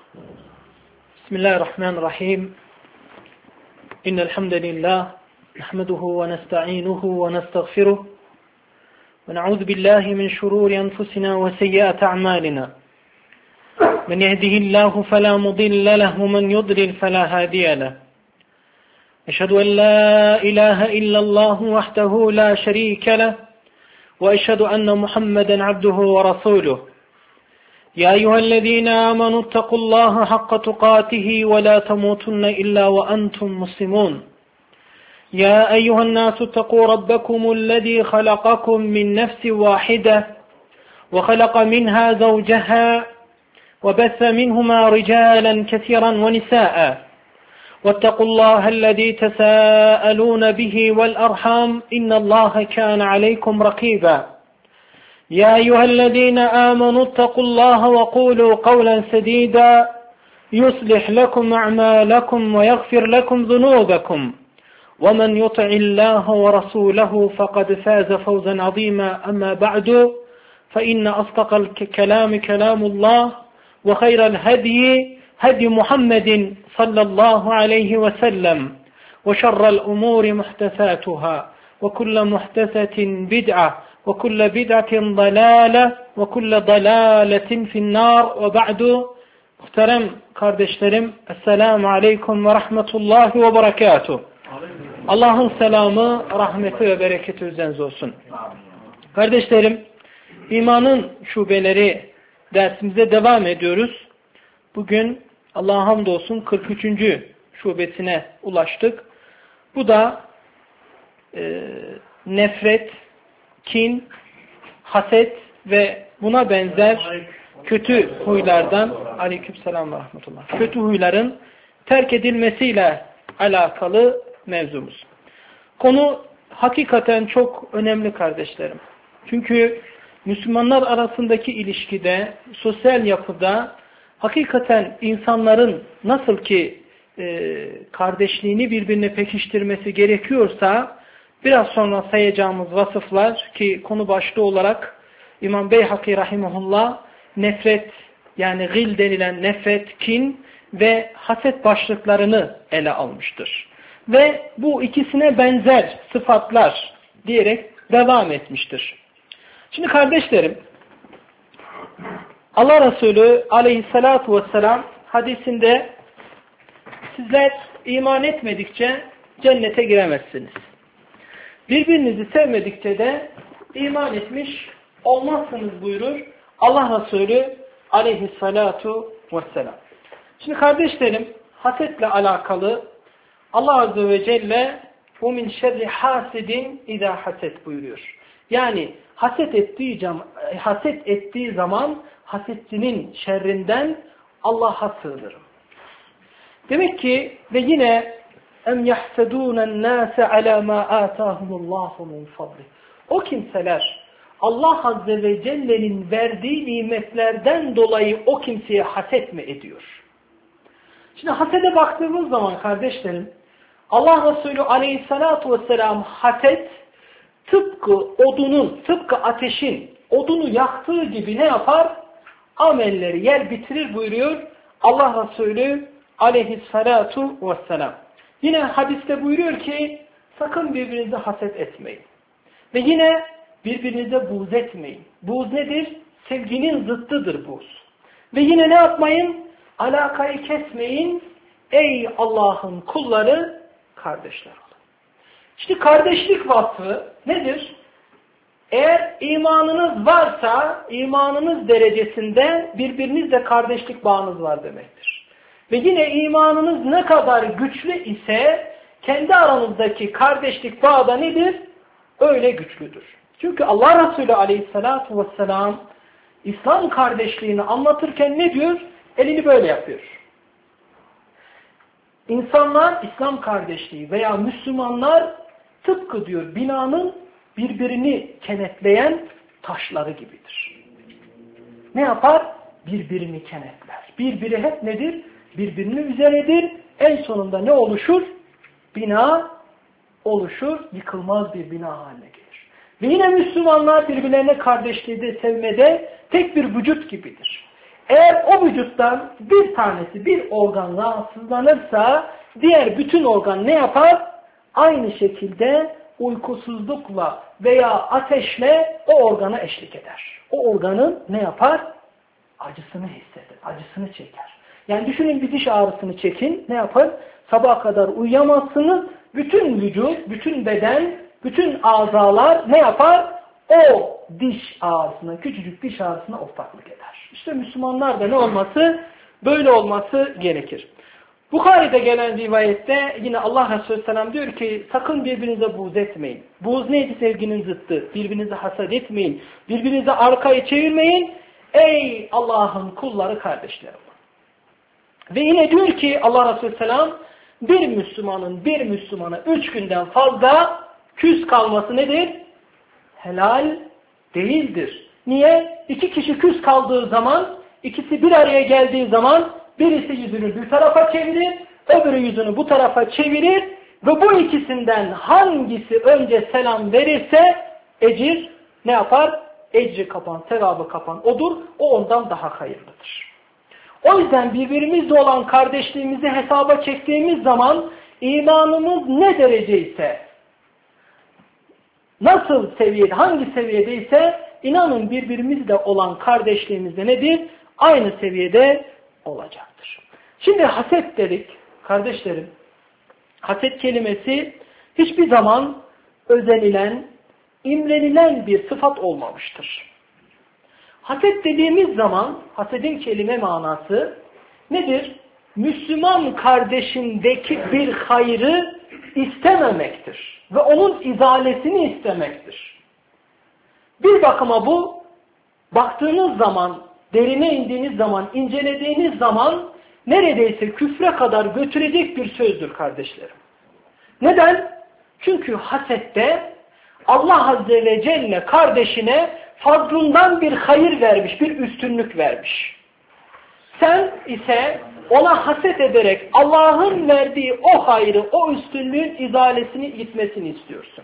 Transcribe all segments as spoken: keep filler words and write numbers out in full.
Bismillahirrahmanirrahim. İnnel hamdelellahi nahmeduhu ve nestainuhu ve nestağfiruh ve na'udzu billahi min şururi enfusina ve seyyiati a'malina. Men yehdihillahu fela mudille lehu ve men yudlil fela hadiye lehu. Eşhedü en la ilahe illallah vahdehu la şerike lehu ve eşhedü enne Muhammeden abduhu ve resuluh. يا أيها الذين آمنوا اتقوا الله حق تقاته ولا تموتن إلا وأنتم مسلمون يا أيها الناس اتقوا ربكم الذي خلقكم من نفس واحدة وخلق منها زوجها وبث منهما رجالا كثيرا ونساء واتقوا الله الذي تساءلون به والأرحام إن الله كان عليكم رقيبا يا أيها الذين آمنوا اتقوا الله وقولوا قولا سديدا يصلح لكم أعمالكم ويغفر لكم ذنوبكم ومن يطع الله ورسوله فقد فاز فوزا عظيما أما بعد فإن أصدق الكلام كلام الله وخير الهدي هدي محمد صلى الله عليه وسلم وشر الأمور محدثاتها وكل محدثة بدعة وكل بدعة ضلالة وكل ضلالة في النار وبعد. Muhterem kardeşlerim, Esselamu Aleyküm ve Rahmetullahi ve Berekatuhu. Allah'ın selamı, rahmeti ve bereketi üzerinize olsun. Kardeşlerim, imanın şubeleri dersimize devam ediyoruz. Bugün Allah'a hamdolsun kırk üçüncü şubesine ulaştık. Bu da e, nefret, kin, haset ve buna benzer kötü huylardan, aleykümselam ve rahmetullah, kötü huyların terk edilmesiyle alakalı mevzumuz. Konu hakikaten çok önemli kardeşlerim. Çünkü Müslümanlar arasındaki ilişkide, sosyal yapıda hakikaten insanların nasıl ki e, kardeşliğini birbirine pekiştirmesi gerekiyorsa, biraz sonra sayacağımız vasıflar ki konu başlığı olarak İmam Beyhaki rahimahullah nefret, yani gil denilen nefret, kin ve haset başlıklarını ele almıştır. Ve bu ikisine benzer sıfatlar diyerek devam etmiştir. Şimdi kardeşlerim, Allah Resulü aleyhissalatu vesselam hadisinde sizler iman etmedikçe cennete giremezsiniz. Birbirinizi sevmedikçe de iman etmiş olmazsınız buyurur Allah Resulü aleyhissalatu vesselam. Şimdi kardeşlerim, hasetle alakalı Allah Azze ve Celle bu min şerri hasidin idâ haset buyuruyor. Yani haset ettiği, haset ettiği zaman hasetçinin şerrinden Allah'a sığınırım. Demek ki ve yine em yahsedûnen nâse alâ mâ âtâhumullâhu min fadlih. O kimseler Allah Azze ve Celle'nin verdiği nimetlerden dolayı o kimseye haset mi ediyor? Şimdi hasede baktığımız zaman kardeşlerim, Allah Resulü aleyhissalatu vesselam haset tıpkı odunun, tıpkı ateşin odunu yaktığı gibi ne yapar? Amelleri yer bitirir buyuruyor Allah Resulü aleyhissalatu vesselam. Yine hadiste buyuruyor ki sakın birbirinize haset etmeyin. Ve yine birbirinize buğz etmeyin. Buğz nedir? Sevginin zıttıdır buğz. Ve yine ne yapmayın? Alakayı kesmeyin. Ey Allah'ın kulları, kardeşler olun. İşte kardeşlik vasfı nedir? Eğer imanınız varsa, imanınız derecesinde birbirinizle kardeşlik bağınız var demektir. Ve yine imanınız ne kadar güçlü ise kendi aranızdaki kardeşlik bağı da nedir? Öyle güçlüdür. Çünkü Allah Resulü aleyhissalatu vesselam İslam kardeşliğini anlatırken ne diyor? Elini böyle yapıyor. İnsanlar İslam kardeşliği veya Müslümanlar tıpkı diyor binanın birbirini kenetleyen taşları gibidir. Ne yapar? Birbirini kenetler. Birbiri hep nedir? Birbirinin üzerinedir. En sonunda ne oluşur? Bina oluşur. Yıkılmaz bir bina haline gelir. Ve yine Müslümanlar birbirlerine kardeşliği de sevmede tek bir vücut gibidir. Eğer o vücuttan bir tanesi, bir organ rahatsızlanırsa diğer bütün organ ne yapar? Aynı şekilde uykusuzlukla veya ateşle o organa eşlik eder. O organın ne yapar? Acısını hisseder, acısını çeker. Yani düşünün bir diş ağrısını çekin, ne yapar? Sabaha kadar uyuyamazsınız, bütün vücut, bütün beden, bütün azalar ne yapar? O diş ağrısına, küçücük diş ağrısına ortaklık eder. İşte Müslümanlar da ne olması? Böyle olması gerekir. Bukhari'de gelen rivayette yine Allah Resulü Selam diyor ki sakın birbirinize buğz etmeyin. Buğz neydi? Sevginin zıttı. Birbirinize hasad etmeyin. Birbirinize arkayı çevirmeyin. Ey Allah'ın kulları kardeşlerim. Ve yine diyor ki Allah Resulü Selam bir Müslümanın bir Müslümana üç günden fazla küs kalması nedir? Helal değildir. Niye? İki kişi küs kaldığı zaman, ikisi bir araya geldiği zaman birisi yüzünü bir tarafa çevirir, öbürü yüzünü bu tarafa çevirir ve bu ikisinden hangisi önce selam verirse ecir ne yapar? Ecri kapan, sevabı kapan odur. O ondan daha hayırlıdır. O yüzden birbirimizle olan kardeşliğimizi hesaba çektiğimiz zaman imanımız ne dereceyse, nasıl seviyede, hangi seviyedeyse inanın birbirimizle olan kardeşliğimiz de nedir? Aynı seviyede olacaktır. Şimdi haset dedik kardeşlerim. Haset kelimesi hiçbir zaman özenilen, imrenilen bir sıfat olmamıştır. Haset dediğimiz zaman hasedin kelime manası nedir? Müslüman kardeşindeki bir hayrı istememektir. Ve onun izalesini istemektir. Bir bakıma bu baktığınız zaman, derine indiğiniz zaman, incelediğiniz zaman neredeyse küfre kadar götürecek bir sözdür kardeşlerim. Neden? Çünkü hasette Allah Azze ve Celle kardeşine fazlından bir hayır vermiş, bir üstünlük vermiş. Sen ise ona haset ederek Allah'ın verdiği o hayrı, o üstünlüğün izalesini gitmesini istiyorsun.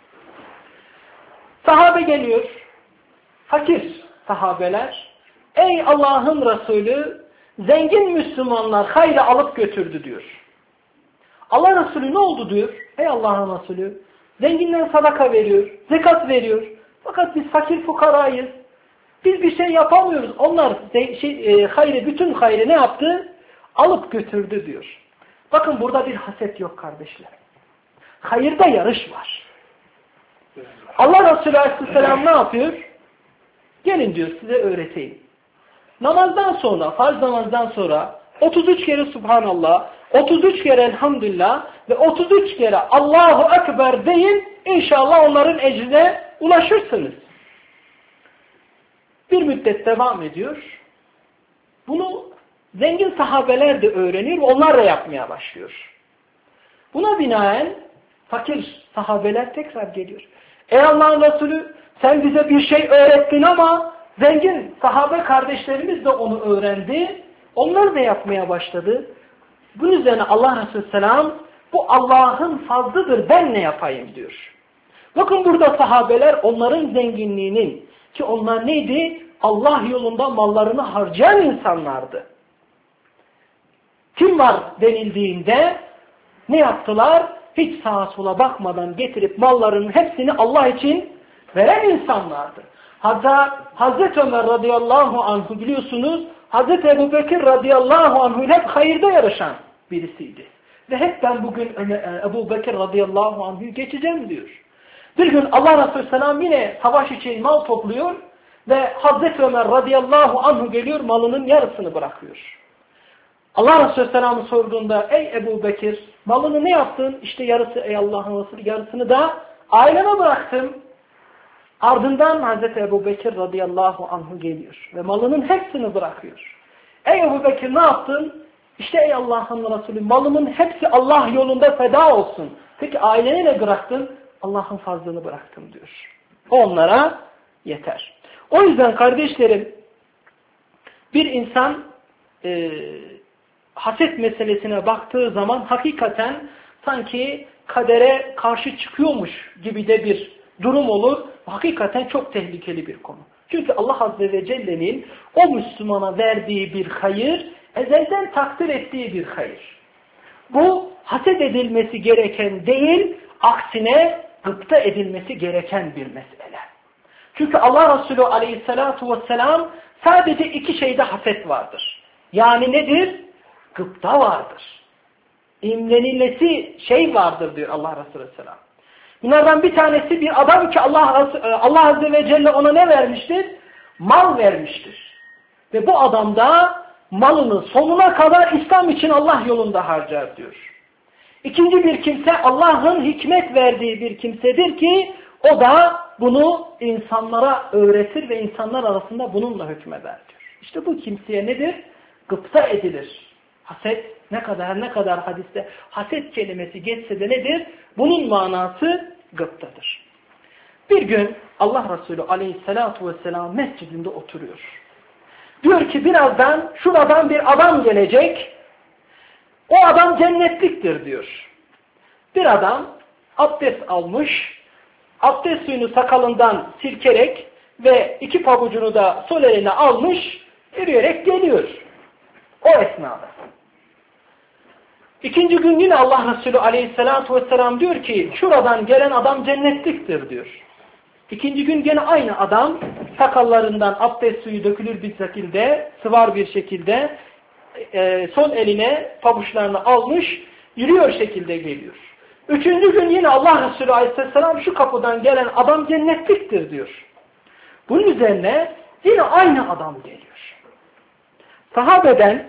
Sahabe geliyor, fakir sahabeler, ey Allah'ın Resulü, zengin Müslümanlar hayrı alıp götürdü diyor. Allah Resulü ne oldu diyor, ey Allah'ın Resulü, zenginler sadaka veriyor, zekat veriyor, fakat biz fakir fukarayız, biz bir şey yapamıyoruz. Onlar şey, e, hayrı, bütün hayrı ne yaptı? Alıp götürdü diyor. Bakın burada bir haset yok kardeşler. Hayırda yarış var. Allah Resulü Aleyhisselam ne yapıyor? Gelin diyor size öğreteyim. Namazdan sonra, farz namazdan sonra otuz üç kere Subhanallah, otuz üç kere Elhamdülillah ve otuz üç kere Allahu Ekber deyin, inşallah onların ecrine ulaşırsınız. Bir müddet devam ediyor. Bunu zengin sahabeler de öğreniyor ve onlar da yapmaya başlıyor. Buna binaen fakir sahabeler tekrar geliyor. Ey Allah'ın Resulü sen bize bir şey öğrettin ama zengin sahabe kardeşlerimiz de onu öğrendi. Onlar da yapmaya başladı. Bunun üzerine Allah Resulü Selam bu Allah'ın fazlıdır ben ne yapayım diyor. Bakın burada sahabeler onların zenginliğinin ki onlar neydi? Allah yolunda mallarını harcayan insanlardı. Kim var denildiğinde ne yaptılar? Hiç sağa sola bakmadan getirip mallarının hepsini Allah için veren insanlardı. Hatta Hazreti Ömer radıyallahu anhu biliyorsunuz Hazreti Ebu Bekir radıyallahu anhu hep hayırda yarışan birisiydi. Ve hep ben bugün Ebu Bekir radıyallahu anhu'yu geçeceğim diyor. Bir gün Allah Resulü Selam yine savaş için mal topluyor ve Hazreti Ömer radıyallahu anhu geliyor malının yarısını bırakıyor. Allah Resulü Selam'ı sorduğunda ey Ebu Bekir malını ne yaptın? İşte yarısı ey Allah'ın Resulü yarısını da aileme bıraktım. Ardından Hazreti Ebu Bekir radıyallahu anhu geliyor ve malının hepsini bırakıyor. Ey Ebu Bekir ne yaptın? İşte ey Allah'ın Resulü malımın hepsi Allah yolunda feda olsun. Peki ailene ne bıraktın? Allah'ın fazlını bıraktım diyor. Onlara yeter. O yüzden kardeşlerim bir insan e, haset meselesine baktığı zaman hakikaten sanki kadere karşı çıkıyormuş gibi de bir durum olur. Hakikaten çok tehlikeli bir konu. Çünkü Allah Azze ve Celle'nin o Müslümana verdiği bir hayır, ezelden takdir ettiği bir hayır. Bu haset edilmesi gereken değil, aksine gıpta edilmesi gereken bir mesele. Çünkü Allah Resulü Aleyhisselatu Vesselam sadece iki şeyde haset vardır. Yani nedir? Gıpta vardır. İmrenilmesi şey vardır diyor Allah Resulü Aleyhisselam. Bunlardan bir tanesi bir adam ki Allah, Allah Azze ve Celle ona ne vermiştir? Mal vermiştir. Ve bu adam da malını sonuna kadar İslam için Allah yolunda harcar diyor. İkinci bir kimse Allah'ın hikmet verdiği bir kimsedir ki o da bunu insanlara öğretir ve insanlar arasında bununla hükmeder diyor. İşte bu kimseye nedir? Gıpta edilir. Haset ne kadar ne kadar hadiste haset kelimesi geçse de nedir? Bunun manası gıptadır. Bir gün Allah Resulü Aleyhisselatu Vesselam mescidinde oturuyor. Diyor ki birazdan şuradan bir adam gelecek. O adam cennetliktir diyor. Bir adam abdest almış. Abdest suyunu sakalından silkerek ve iki pabucunu da sol eline almış. Yürüyerek geliyor. O esnada. İkinci gün yine Allah Resulü Aleyhisselatü Vesselam diyor ki şuradan gelen adam cennetliktir diyor. İkinci gün gene aynı adam sakallarından abdest suyu dökülür bir şekilde, sıvar bir şekilde e, sol eline pabuçlarını almış, yürüyor şekilde geliyor. Üçüncü gün yine Allah Resulü Aleyhisselam şu kapıdan gelen adam cennetliktir diyor. Bunun üzerine yine aynı adam geliyor. Sahabeden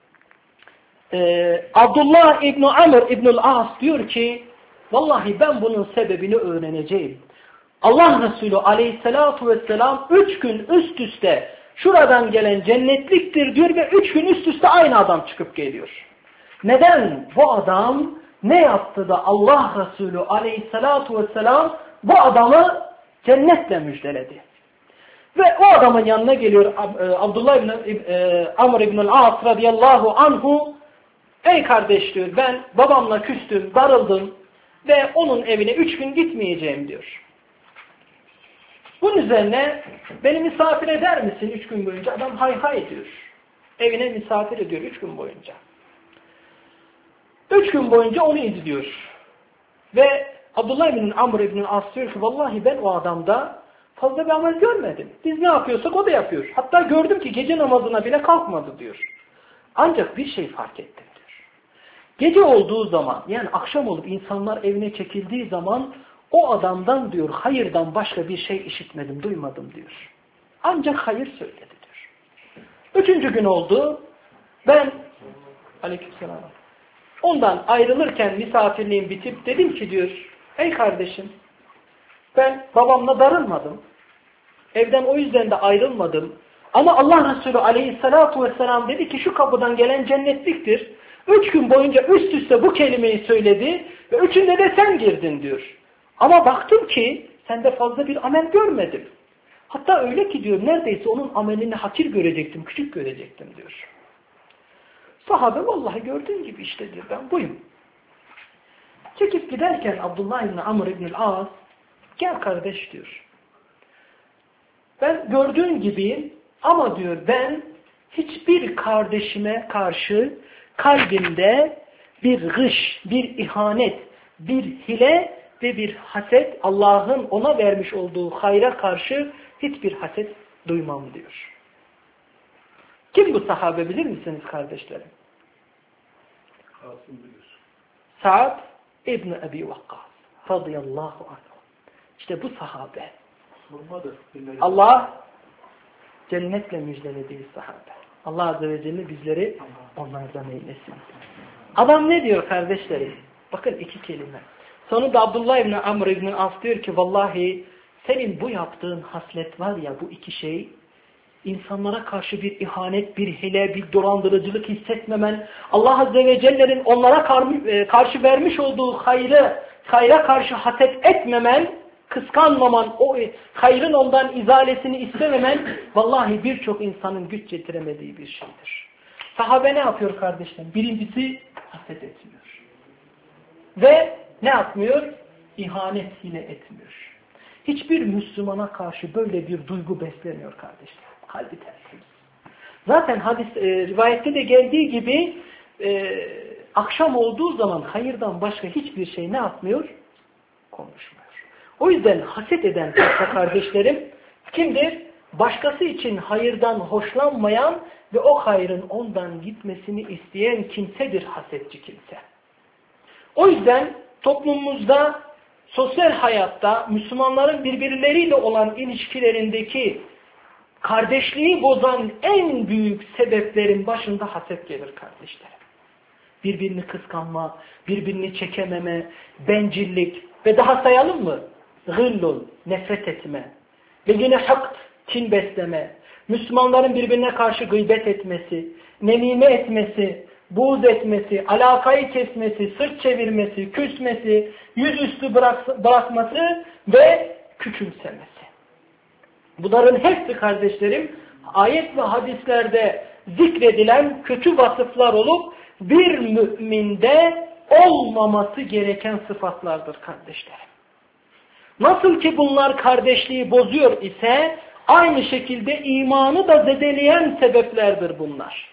e, Abdullah İbni Amr İbnül As diyor ki vallahi ben bunun sebebini öğreneceğim. Allah Resulü Aleyhisselatu Vesselam üç gün üst üste şuradan gelen cennetliktir diyor ve üç gün üst üste aynı adam çıkıp geliyor. Neden? Bu adam ne yaptı da Allah Resulü Aleyhisselatu Vesselam bu adamı cennetle müjdeledi. Ve o adamın yanına geliyor Abdullah İbni Amr İbnül As radıyallahu anhu. Ey kardeş diyor ben babamla küstüm, darıldım ve onun evine üç gün gitmeyeceğim diyor. Bunun üzerine beni misafir eder misin üç gün boyunca? Adam hay hay diyor. Evine misafir ediyor üç gün boyunca. Üç gün boyunca onu izliyor. Ve Abdullah bin Amr bin As diyor ki vallahi ben o adamda fazla bir amel görmedim. Biz ne yapıyorsak o da yapıyor. Hatta gördüm ki gece namazına bile kalkmadı diyor. Ancak bir şey fark ettim diyor. Gece olduğu zaman yani akşam olup insanlar evine çekildiği zaman o adamdan diyor hayırdan başka bir şey işitmedim, duymadım diyor. Ancak hayır söyledi diyor. Üçüncü gün oldu. Ben aleykümselam. Ondan ayrılırken misafirliğim bitip dedim ki diyor ey kardeşim ben babamla darılmadım. Evden o yüzden de ayrılmadım. Ama Allah Resulü Aleyhisselatu Vesselam dedi ki şu kapıdan gelen cennetliktir. Üç gün boyunca üst üste bu kelimeyi söyledi ve üçünde de sen girdin diyor. Ama baktım ki sende fazla bir amel görmedim. Hatta öyle ki diyor neredeyse onun amelini hakir görecektim, küçük görecektim diyor. Sahabe vallahi gördüğün gibi işte diyor ben buyum. Çekip giderken Abdullah İbni Amr İbnül As gel kardeş diyor. Ben gördüğün gibiyim ama diyor ben hiçbir kardeşime karşı kalbimde bir gış, bir ihanet, bir hile ve bir haset Allah'ın ona vermiş olduğu hayra karşı hiçbir haset duymam diyor. Kim bu sahabe bilir misiniz kardeşlerim? Sa'd İbni Ebi Vakkas radıyallahu anh. İşte bu sahabe. Allah cennetle müjdelediği sahabe. Allah Azze ve Celle bizleri onlardan eylesin. Adam ne diyor kardeşlerim? Bakın iki kelime. Sonunda Abdullah İbni Amr İbni As diyor ki vallahi senin bu yaptığın haslet var ya bu iki şey insanlara karşı bir ihanet, bir hile, bir dolandırıcılık hissetmemen, Allah Azze ve Celle'nin onlara karşı vermiş olduğu hayrı, hayra karşı haset etmemen, kıskanmaman, o hayrın ondan izalesini istememen, vallahi birçok insanın güç yetiremediği bir şeydir. Sahabe ne yapıyor kardeşlerim? Birincisi haset etmiyor. Ve ne yapmıyor? İhanet hile etmiyor. Hiçbir Müslümana karşı böyle bir duygu beslemiyor kardeşler. Kalbi tertemiz. Zaten hadis e, rivayette de geldiği gibi e, akşam olduğu zaman hayırdan başka hiçbir şey ne yapmıyor? Konuşmuyor. O yüzden haset eden kardeşlerim kimdir? Başkası için hayırdan hoşlanmayan ve o hayrın ondan gitmesini isteyen kimsedir hasetçi kimse. O yüzden toplumumuzda, sosyal hayatta Müslümanların birbirleriyle olan ilişkilerindeki kardeşliği bozan en büyük sebeplerin başında haset gelir kardeşlerim. Birbirini kıskanma, birbirini çekememe, bencillik ve daha sayalım mı? Gıllun, nefret etme ve yine hakt, kin besleme, Müslümanların birbirine karşı gıybet etmesi, nemime etmesi, buğz etmesi, alakayı kesmesi, sırt çevirmesi, küsmesi, yüzüstü bırak, bırakması ve küçümsemesi. Bunların hepsi kardeşlerim ayet ve hadislerde zikredilen kötü vasıflar olup bir müminde olmaması gereken sıfatlardır kardeşlerim. Nasıl ki bunlar kardeşliği bozuyor ise aynı şekilde imanı da zedeleyen sebeplerdir bunlar.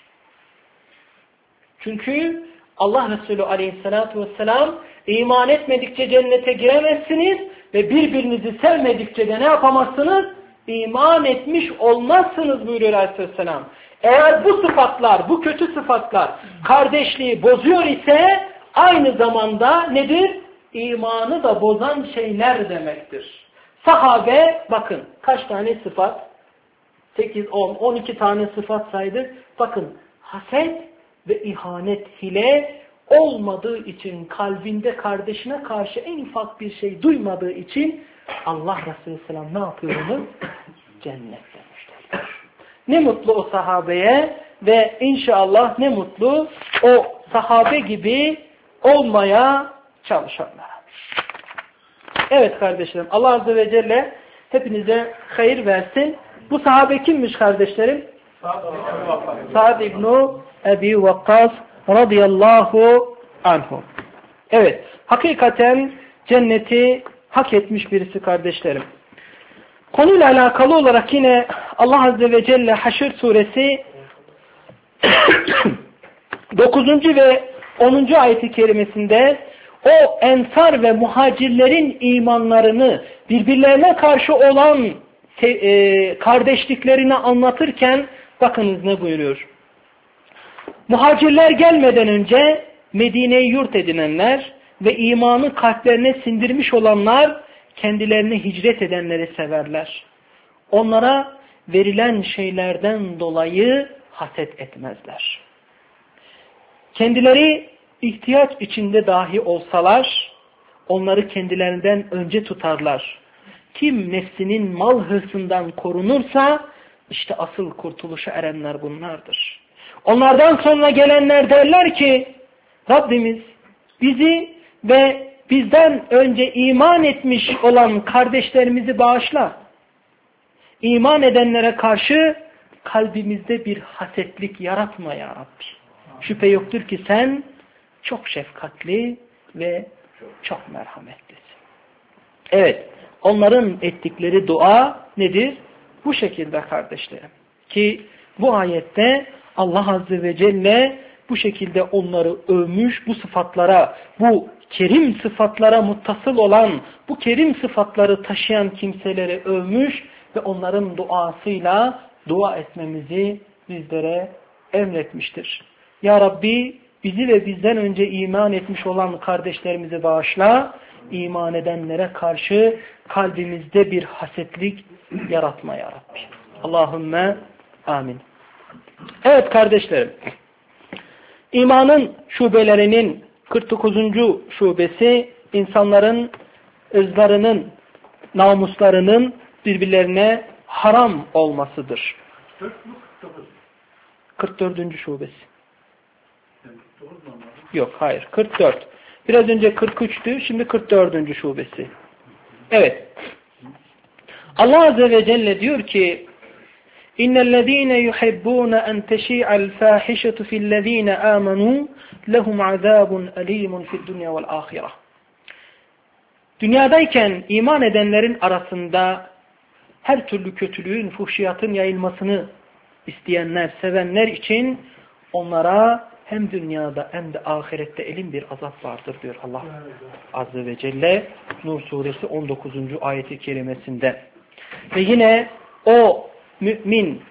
Çünkü Allah Resulü aleyhissalatu vesselam iman etmedikçe cennete giremezsiniz ve birbirinizi sevmedikçe de ne yapamazsınız? İman etmiş olmazsınız buyuruyor aleyhisselam. Eğer bu sıfatlar, bu kötü sıfatlar kardeşliği bozuyor ise aynı zamanda nedir? İmanı da bozan şeyler demektir. Sahabe bakın kaç tane sıfat? sekiz, on, on iki tane sıfat saydı. Bakın haset ve ihanet hile olmadığı için kalbinde kardeşine karşı en ufak bir şey duymadığı için Allah Resulü Selam ne yapıyor onu? Cennet demişler. Ne mutlu o sahabeye ve inşallah ne mutlu o sahabe gibi olmaya çalışanlara. Evet kardeşlerim, Allah Azze ve Celle hepinize hayır versin. Bu sahabe kimmiş kardeşlerim? Sa'd ibn Ebi Vakkas radıyallahu anhu. Evet, hakikaten cenneti hak etmiş birisi kardeşlerim. Konuyla alakalı olarak yine Allah Azze ve Celle Haşr suresi dokuzuncu ve onuncu ayet-i kerimesinde o ensar ve muhacirlerin imanlarını birbirlerine karşı olan e, kardeşliklerini anlatırken bakınız ne buyuruyor. Muhacirler gelmeden önce Medine'yi yurt edinenler ve imanı kalplerine sindirmiş olanlar kendilerine hicret edenleri severler. Onlara verilen şeylerden dolayı haset etmezler. Kendileri ihtiyaç içinde dahi olsalar onları kendilerinden önce tutarlar. Kim nefsinin mal hırsından korunursa işte asıl kurtuluşa erenler bunlardır. Onlardan sonra gelenler derler ki Rabbimiz bizi ve bizden önce iman etmiş olan kardeşlerimizi bağışla. İman edenlere karşı kalbimizde bir hasetlik yaratma ya Rabbi. Şüphe yoktur ki sen çok şefkatli ve çok merhametlisin. Evet, onların ettikleri dua nedir? Bu şekilde kardeşlerim. Ki bu ayette Allah Azze ve Celle bu şekilde onları övmüş, bu sıfatlara, bu kerim sıfatlara muttasıl olan, bu kerim sıfatları taşıyan kimseleri övmüş ve onların duasıyla dua etmemizi bizlere emretmiştir. Ya Rabbi bizi ve bizden önce iman etmiş olan kardeşlerimizi bağışla, iman edenlere karşı kalbimizde bir hasetlik yaratma ya Rabbi. Allahümme amin. Evet kardeşlerim, imanın şubelerinin kırk dokuzuncu şubesi insanların ırzlarının, namuslarının birbirlerine haram olmasıdır. kırk dördüncü şubesi. Yok, hayır. kırk dört. Biraz önce kırk üçtü, şimdi kırk dördüncü şubesi. Evet. Allah Azze ve Celle diyor ki İnnellezîne yuhibbûne en teşî'al fâhişetu fillezîne âmenû. 'Âmenû, 'Lehum 'azâbun 'alîmun fid-dunya ve'l-âhireh. 'Âmenû, 'Lehum 'azâbun 'alîmun fid-dunya ve'l-âhireh. 'Âmenû, 'Lehum 'azâbun 'alîmun fid-dunya ve'l-âhireh. dünyadayken iman edenlerin arasında her türlü kötülüğün, fuhşiyatın yayılmasını isteyenler, sevenler için onlara hem dünyada hem de ahirette elin bir azap vardır diyor Allah Azze ve Celle Nur suresi on dokuzuncu ayeti kerimesinde. Ve yine o mümin,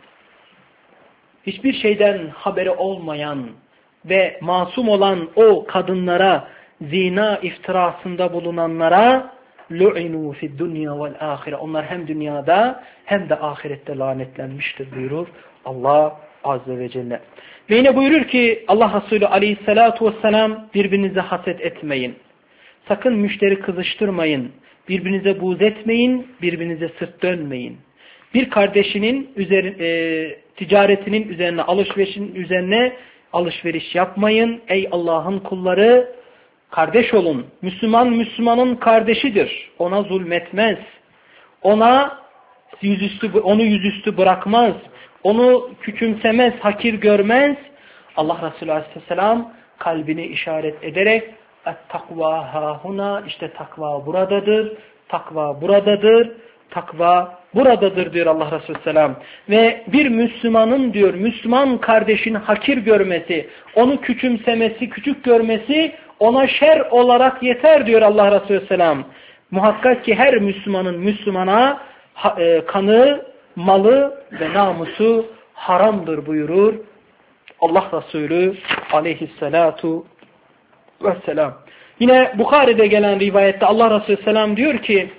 hiçbir şeyden haberi olmayan ve masum olan o kadınlara, zina iftirasında bulunanlara lu'inu fid dunya vel ahire. Onlar hem dünyada hem de ahirette lanetlenmiştir buyurur Allah Azze ve Celle. Ve yine buyurur ki Allah Resulü aleyhissalatu vesselam, birbirinize haset etmeyin. Sakın müşteri kızıştırmayın. Birbirinize buğz etmeyin. Birbirinize sırt dönmeyin. Bir kardeşinin üzeri, e, ticaretinin üzerine, alışverişin üzerine alışveriş yapmayın. Ey Allah'ın kulları, kardeş olun. Müslüman Müslümanın kardeşidir. Ona zulmetmez. Ona yüzüstü, onu yüzüstü bırakmaz. Onu küçümsemez, hakir görmez. Allah Resulü Aleyhisselam kalbine işaret ederek "Et-takva hahuna", işte takva buradadır. Takva buradadır. Takva buradadır diyor Allah Resulü Selam. Ve bir Müslümanın diyor, Müslüman kardeşini hakir görmesi, onu küçümsemesi, küçük görmesi ona şer olarak yeter diyor Allah Resulü Selam. Muhakkak ki her Müslümanın Müslümana kanı, malı ve namusu haramdır buyurur Allah Resulü aleyhissalatu vesselam. Yine Bukhari'de gelen rivayette Allah Resulü Selam diyor ki,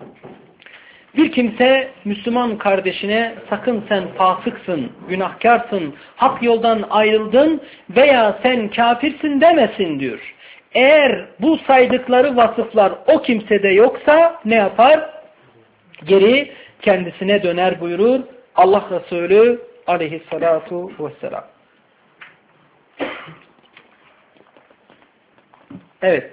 bir kimse Müslüman kardeşine sakın sen fasıksın, günahkarsın, hak yoldan ayrıldın veya sen kafirsin demesin diyor. Eğer bu saydıkları vasıflar o kimsede yoksa ne yapar? Geri kendisine döner buyurur Allah Resulü aleyhissalatu vesselam. Evet.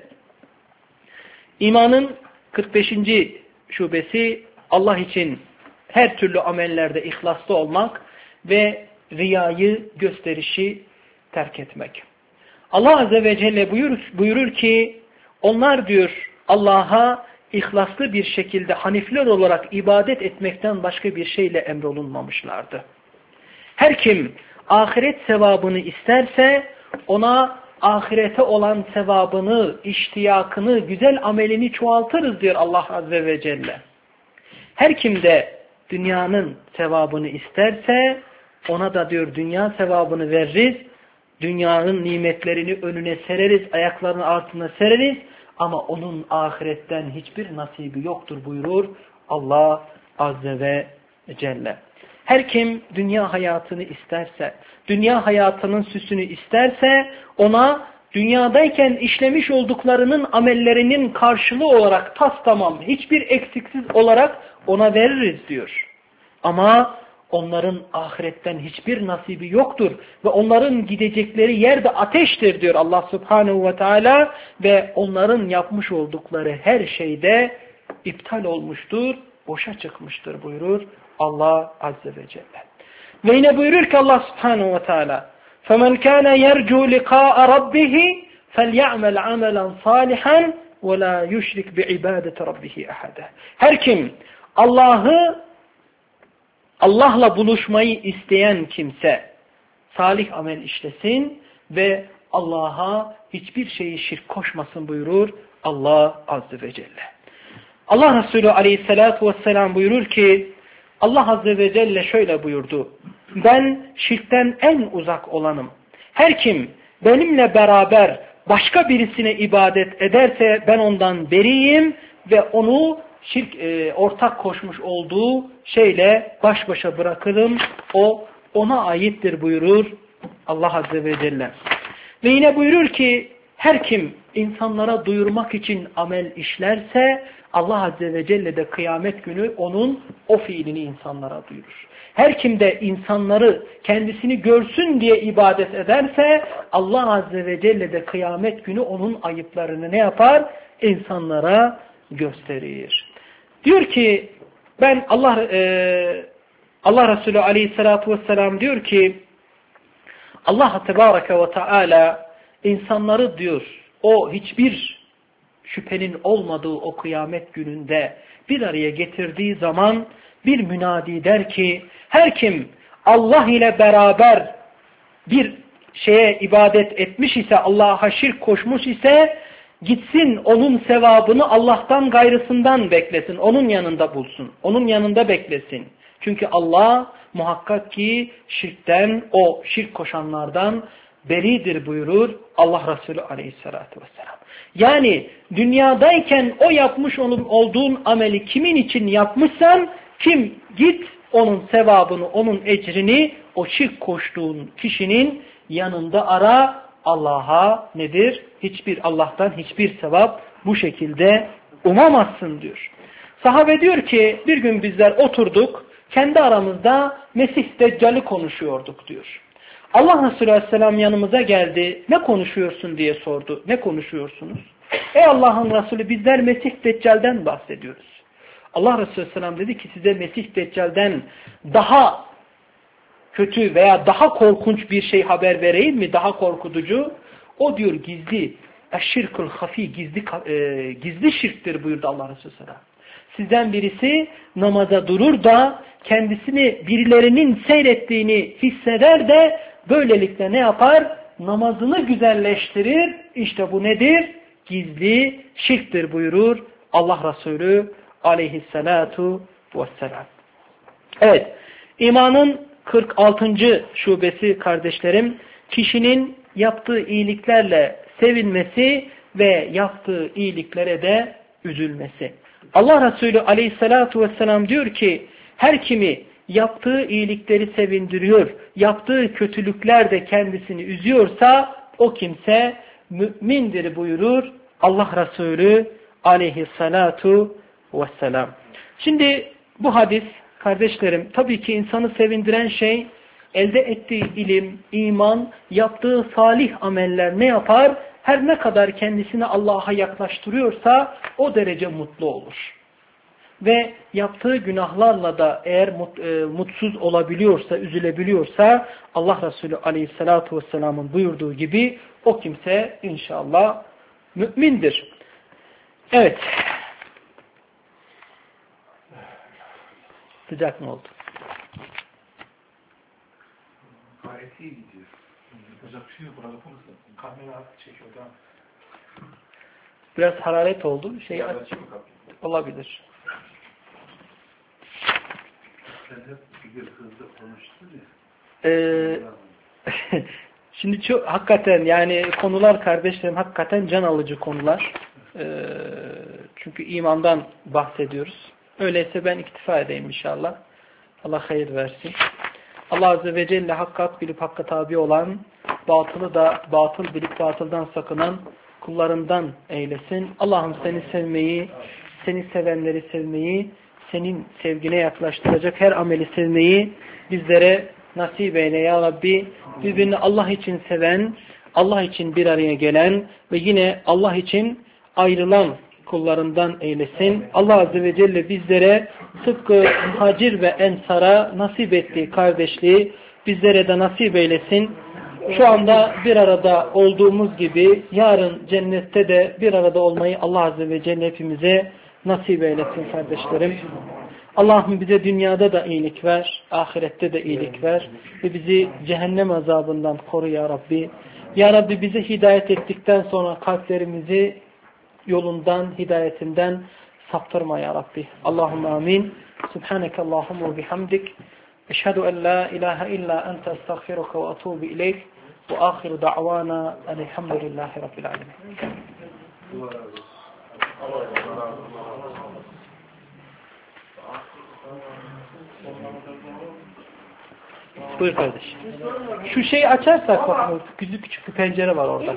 İmanın kırk beşinci şubesi Allah için her türlü amellerde ihlaslı olmak ve riyayı, gösterişi terk etmek. Allah Azze ve Celle buyurur, buyurur ki onlar diyor Allah'a ihlaslı bir şekilde hanifler olarak ibadet etmekten başka bir şeyle emrolunmamışlardı. Her kim ahiret sevabını isterse ona ahirete olan sevabını, iştiyakını, güzel amelini çoğaltırız diyor Allah Azze ve Celle. Her kim de dünyanın sevabını isterse ona da diyor dünya sevabını veririz. Dünyanın nimetlerini önüne sereriz, ayaklarının altına sereriz. Ama onun ahiretten hiçbir nasibi yoktur buyurur Allah Azze ve Celle. Her kim dünya hayatını isterse, dünya hayatının süsünü isterse ona dünyadayken işlemiş olduklarının amellerinin karşılığı olarak tas tamam, hiçbir eksiksiz olarak ona veririz diyor. Ama onların ahiretten hiçbir nasibi yoktur ve onların gidecekleri yer de ateştir diyor Allah Subhanahu ve Teala ve onların yapmış oldukları her şeyde iptal olmuştur, boşa çıkmıştır buyurur Allah Azze ve Celle. Ve yine buyurur ki Allah Subhanahu ve Teala فَمَنْ كَانَ يَرْجُوا لِقَاءَ رَبِّهِ فَلْيَعْمَلْ عَمَلًا صَالِحًا وَلَا يُشْرِكْ بِعِبَادَةِ رَبِّهِ أَحَدًا. Her kim Allah'ı Allah'la buluşmayı isteyen kimse salih amel işlesin ve Allah'a hiçbir şeyi şirk koşmasın buyurur Allah Azze ve Celle. Allah Resulü aleyhissalatu vesselam buyurur ki Allah Azze ve Celle şöyle buyurdu. Ben şirkten en uzak olanım. Her kim benimle beraber başka birisine ibadet ederse ben ondan beriyim ve onu şirk e, ortak koşmuş olduğu şeyle baş başa bırakırım. O ona aittir buyurur Allah Azze ve Celle. Ve yine buyurur ki her kim insanlara duyurmak için amel işlerse Allah Azze ve Celle de kıyamet günü onun o fiilini insanlara duyurur. Her kim de insanları kendisini görsün diye ibadet ederse Allah Azze ve Celle de kıyamet günü onun ayıplarını ne yapar? İnsanlara gösterir. Diyor ki ben Allah e, Allah Resulü Aleyhisselatü Vesselam diyor ki Allah Tebareke ve Teala insanları diyor o hiçbir şüphenin olmadığı o kıyamet gününde bir araya getirdiği zaman bir münadi der ki, her kim Allah ile beraber bir şeye ibadet etmiş ise, Allah'a şirk koşmuş ise, gitsin onun sevabını Allah'tan gayrısından beklesin. Onun yanında bulsun. Onun yanında beklesin. Çünkü Allah muhakkak ki şirkten, o şirk koşanlardan beridir buyurur Allah Resulü aleyhissalatü vesselam. Yani dünyadayken o yapmış olduğun ameli kimin için yapmışsan, kim git onun sevabını, onun ecrini o şirk koştuğun kişinin yanında ara. Allah'a nedir? Hiçbir Allah'tan hiçbir sevap bu şekilde umamazsın diyor. Sahabe diyor ki bir gün bizler oturduk, kendi aramızda Mesih Deccal'i konuşuyorduk diyor. Allah Resulü Aleyhisselam yanımıza geldi. Ne konuşuyorsun diye sordu. Ne konuşuyorsunuz? Ey Allah'ın Resulü, bizler Mesih Deccal'den bahsediyoruz. Allah Resulü Aleyhisselam dedi ki size Mesih Deccal'den daha kötü veya daha korkunç bir şey haber vereyim mi? Daha korkutucu. O diyor gizli, eşşirkul hafi, gizli, e, gizli şirktir buyurdu Allah Resulü Aleyhisselam. Sizden birisi namaza durur da kendisini birilerinin seyrettiğini hisseder de böylelikle ne yapar? Namazını güzelleştirir. İşte bu nedir? Gizli şirktir buyurur Allah Resulü aleyhissalatu vesselam. Evet, imanın kırk altıncı şubesi kardeşlerim, kişinin yaptığı iyiliklerle sevinmesi ve yaptığı iyiliklere de üzülmesi. Allah Resulü aleyhissalatu vesselam diyor ki, her kimi yaptığı iyilikleri sevindiriyor, yaptığı kötülükler de kendisini üzüyorsa o kimse mümindir buyurur Allah Resulü aleyhissalatu vesselam. Şimdi bu hadis kardeşlerim, tabii ki insanı sevindiren şey elde ettiği ilim, iman, yaptığı salih ameller ne yapar? Her ne kadar kendisini Allah'a yaklaştırıyorsa o derece mutlu olur. Ve yaptığı günahlarla da eğer mut, e, mutsuz olabiliyorsa, üzülebiliyorsa Allah Resulü Aleyhisselatü Vesselam'ın buyurduğu gibi o kimse inşallah mümindir. Evet. Sıcak mı oldu? Gayet iyi gidiyor. Yapacak bir şey yok. Burada konuşalım. Kamera çekiyor. Tamam. Biraz hararet oldu. Şey aç... olabilir. Sen hep bir hızlı konuştun ya. Ee, şimdi çok hakikaten yani konular kardeşlerim hakikaten can alıcı konular. Ee, çünkü imandan bahsediyoruz. Öyleyse ben iktifa edeyim inşallah. Allah hayır versin. Allah Azze ve Celle hakkı hak bilip hakka tabi olan, batılı da batıl bilip batıldan sakınan kullarından eylesin. Allah'ım seni sevmeyi, seni sevenleri sevmeyi, senin sevgine yaklaştıracak her ameli sevmeyi bizlere nasip eyle ya Rabbi. Birbirini Allah için seven, Allah için bir araya gelen ve yine Allah için ayrılan kullarından eylesin. Allah Azze ve Celle bizlere tıpkı muhacir ve ensara nasip ettiği kardeşliği bizlere de nasip eylesin. Şu anda bir arada olduğumuz gibi yarın cennette de bir arada olmayı Allah Azze ve Celle hepimize nasip eylesin kardeşlerim. Allah'ım bize dünyada da iyilik ver, ahirette de iyilik ver ve bizi cehennem azabından koru ya Rabbi. Ya Rabbi bize hidayet ettikten sonra kalplerimizi yolundan, hidayetinden saptırma ya Rabbi. Allahümme amin. Subhaneke Allahümme bihamdik. Eşhedü en la ilahe illa ente estağfiruke ve atubu ileyk. Ve ahiru da'vana elhamdülillahi rabbil alemin. Buyur kardeşim. Şu şeyi açarsak bak, küçük küçük bir pencere var orada.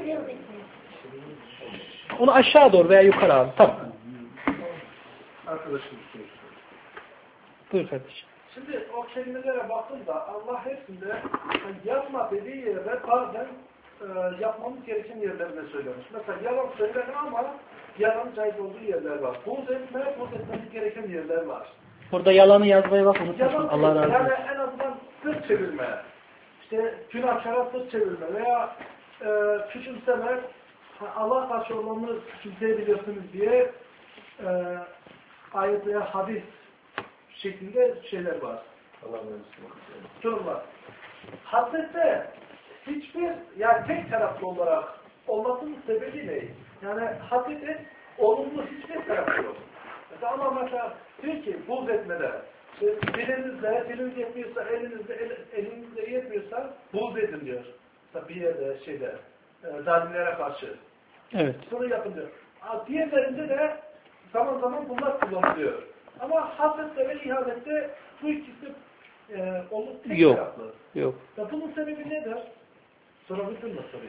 Onu aşağı doğru veya yukarı abi. Tamam. Arkadaşım. Buyur kardeşim. Şimdi o kelimelere baktığında Allah hepsinde yapma dediği yerde bazen e, yapmamız gereken yerlerine söylemiş. Mesela yalan söyleme ama yalan caiz olduğu yerler var. Buğz etme, buğz etmemiz gereken yerler var. Burada yalanı yazmaya bak unutmuşsun. Allah razı olsun. Yani en azından sırt çevirme, işte günahkara sırt çevirme veya e, küçümseme, Allah karşı olanı küçümseyebiliyorsunuz diye e, ayet veya hadis şeklinde şeyler var. Durum var. Hasrette hiçbir, yani tek taraflı olarak olmasının sebebi ne? Yani hasrette olumlu hiçbir tarafı yok. Mesela Allah mesela diyor ki buğz etmede, işte dilinizle, diliniz yetmiyorsa, elinizle, el, elinizle yetmiyorsa buğz edin diyor. Mesela bir yerde, şeyde, e, zalimlere karşı. Evet. Bunu yapın diyor. Diğerlerinde de zaman zaman bunlar kullanılıyor. Ama hasrette ve ihanette bu ikisi e, olup tek Yok. taraflı. Yok. Ya bunun sebebi nedir? Sorabildin mi soruyu?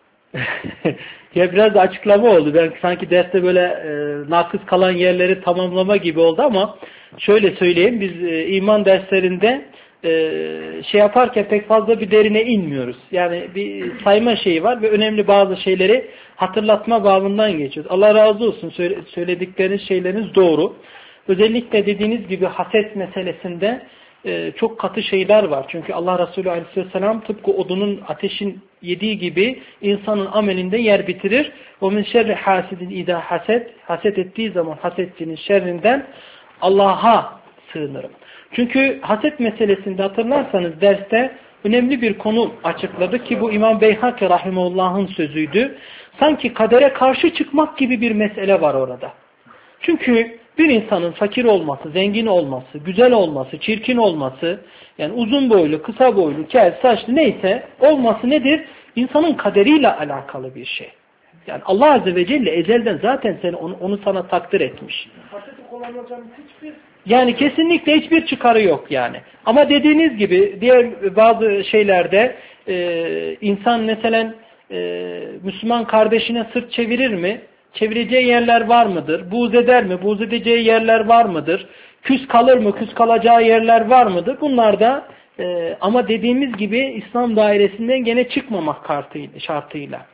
Ya biraz da açıklama oldu. Ben sanki derste böyle e, nakıs kalan yerleri tamamlama gibi oldu ama şöyle söyleyeyim. Biz e, iman derslerinde e, şey yaparken pek fazla bir derine inmiyoruz. Yani bir sayma şeyi var ve önemli bazı şeyleri hatırlatma babından geçiyoruz. Allah razı olsun. Söyle, söyledikleriniz şeyleriniz doğru. Özellikle dediğiniz gibi haset meselesinde e, çok katı şeyler var. Çünkü Allah Resulü Aleyhisselam tıpkı odunun ateşin yediği gibi insanın amelinde yer bitirir. O min şerri hasidin idâ haset, haset ettiği zaman hasetçinin şerrinden Allah'a sığınırım. Çünkü haset meselesinde hatırlarsanız derste önemli bir konu açıkladı ki bu İmam Beyhaki Rahimullah'ın sözüydü. Sanki kadere karşı çıkmak gibi bir mesele var orada. Çünkü bir insanın fakir olması, zengin olması, güzel olması, çirkin olması, yani uzun boylu, kısa boylu, kel, saçlı neyse olması nedir? İnsanın kaderiyle alakalı bir şey. Yani Allah Azze ve Celle ezelden zaten seni onu, onu sana takdir etmiş. Hasreti kullanılacağının hiçbir Yani kesinlikle hiçbir çıkarı yok yani. Ama dediğiniz gibi diğer bazı şeylerde e, insan mesela e, Müslüman kardeşine sırt çevirir mi? Çevireceği yerler var mıdır? Buğz eder mi? Buğz edeceği yerler var mıdır? Küs kalır mı? Küs kalacağı yerler var mıdır? Bunlar da e, ama dediğimiz gibi İslam dairesinden gene çıkmamak kartıyla, şartıyla.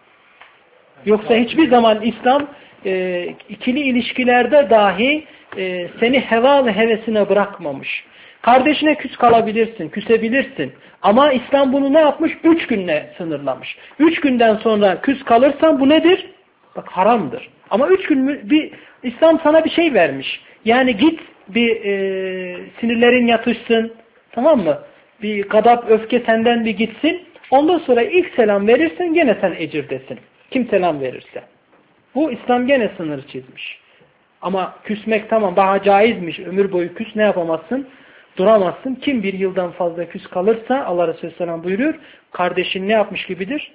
Yoksa hiçbir zaman İslam e, ikili ilişkilerde dahi e, seni heva ve hevesine bırakmamış. Kardeşine küs kalabilirsin, küsebilirsin. Ama İslam bunu ne yapmış? Üç günle sınırlamış. Üç günden sonra küs kalırsan bu nedir? Bak haramdır. Ama üç gün bir İslam sana bir şey vermiş. Yani git bir e, sinirlerin yatışsın. Tamam mı? Bir gadap, öfke senden bir gitsin. Ondan sonra ilk selam verirsen gene sen ecirdesin. Kim selam verirse. Bu İslam gene sınırı çizmiş. Ama küsmek tamam daha caizmiş. Ömür boyu küs ne yapamazsın? Duramazsın. Kim bir yıldan fazla küs kalırsa Allah Resulü Selam buyuruyor. Kardeşin ne yapmış gibidir?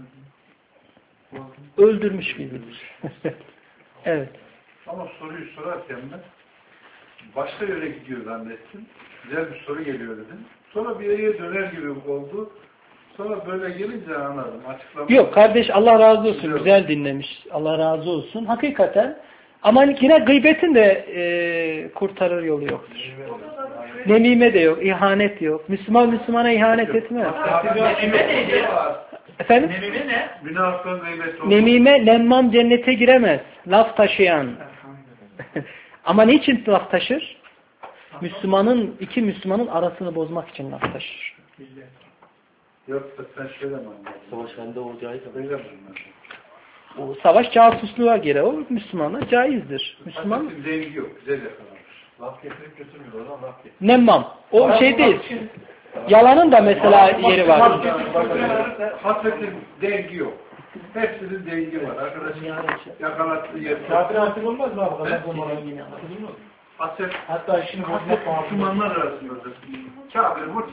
Öldürmüş gibidir. Evet. Ama soruyu sorarken ben başka yöne gidiyor zannettim. Güzel bir soru geliyor dedim. Sonra bir yere döner gibi oldu. Sonra böyle gelince anladım. Açıklama. Yok kardeş Allah razı olsun. Güzel, güzel dinlemiş. Allah razı olsun. Hakikaten. Ama yine gıybetin de e, kurtarır yolu yoktur. Nemime de yok. İhanet yok. Müslüman Müslümana ihanet etmez. Nemime neydi? Efendim? Nemime ne? Münafıkın gıybeti olmaz. Nemime, lemmam cennete giremez. Laf taşıyan. Ama niçin laf taşır? Müslümanın, iki Müslümanın arasını bozmak için laf taşır. Yoksa sen şöyle mi anladın? Savaş halinde olacağı Öyle mi? O savaş casusluğa göre o Müslümana caizdir. Müslüman Hasretin dengi yok. Güzel yakalamış. laf getirip götürmüyor oradan laf getirip. nemmam. O şey değil. Yalanın da mesela yeri var. Hasretin dengi yok. Hepsinin dengi var. Arkadaşlar yakalattığı yer. Kafir hatim olmaz mı abi? Kadar olmadan yine. Hasret, Hatta işini bozmak Müslümanlar arasındadır. Kafir vur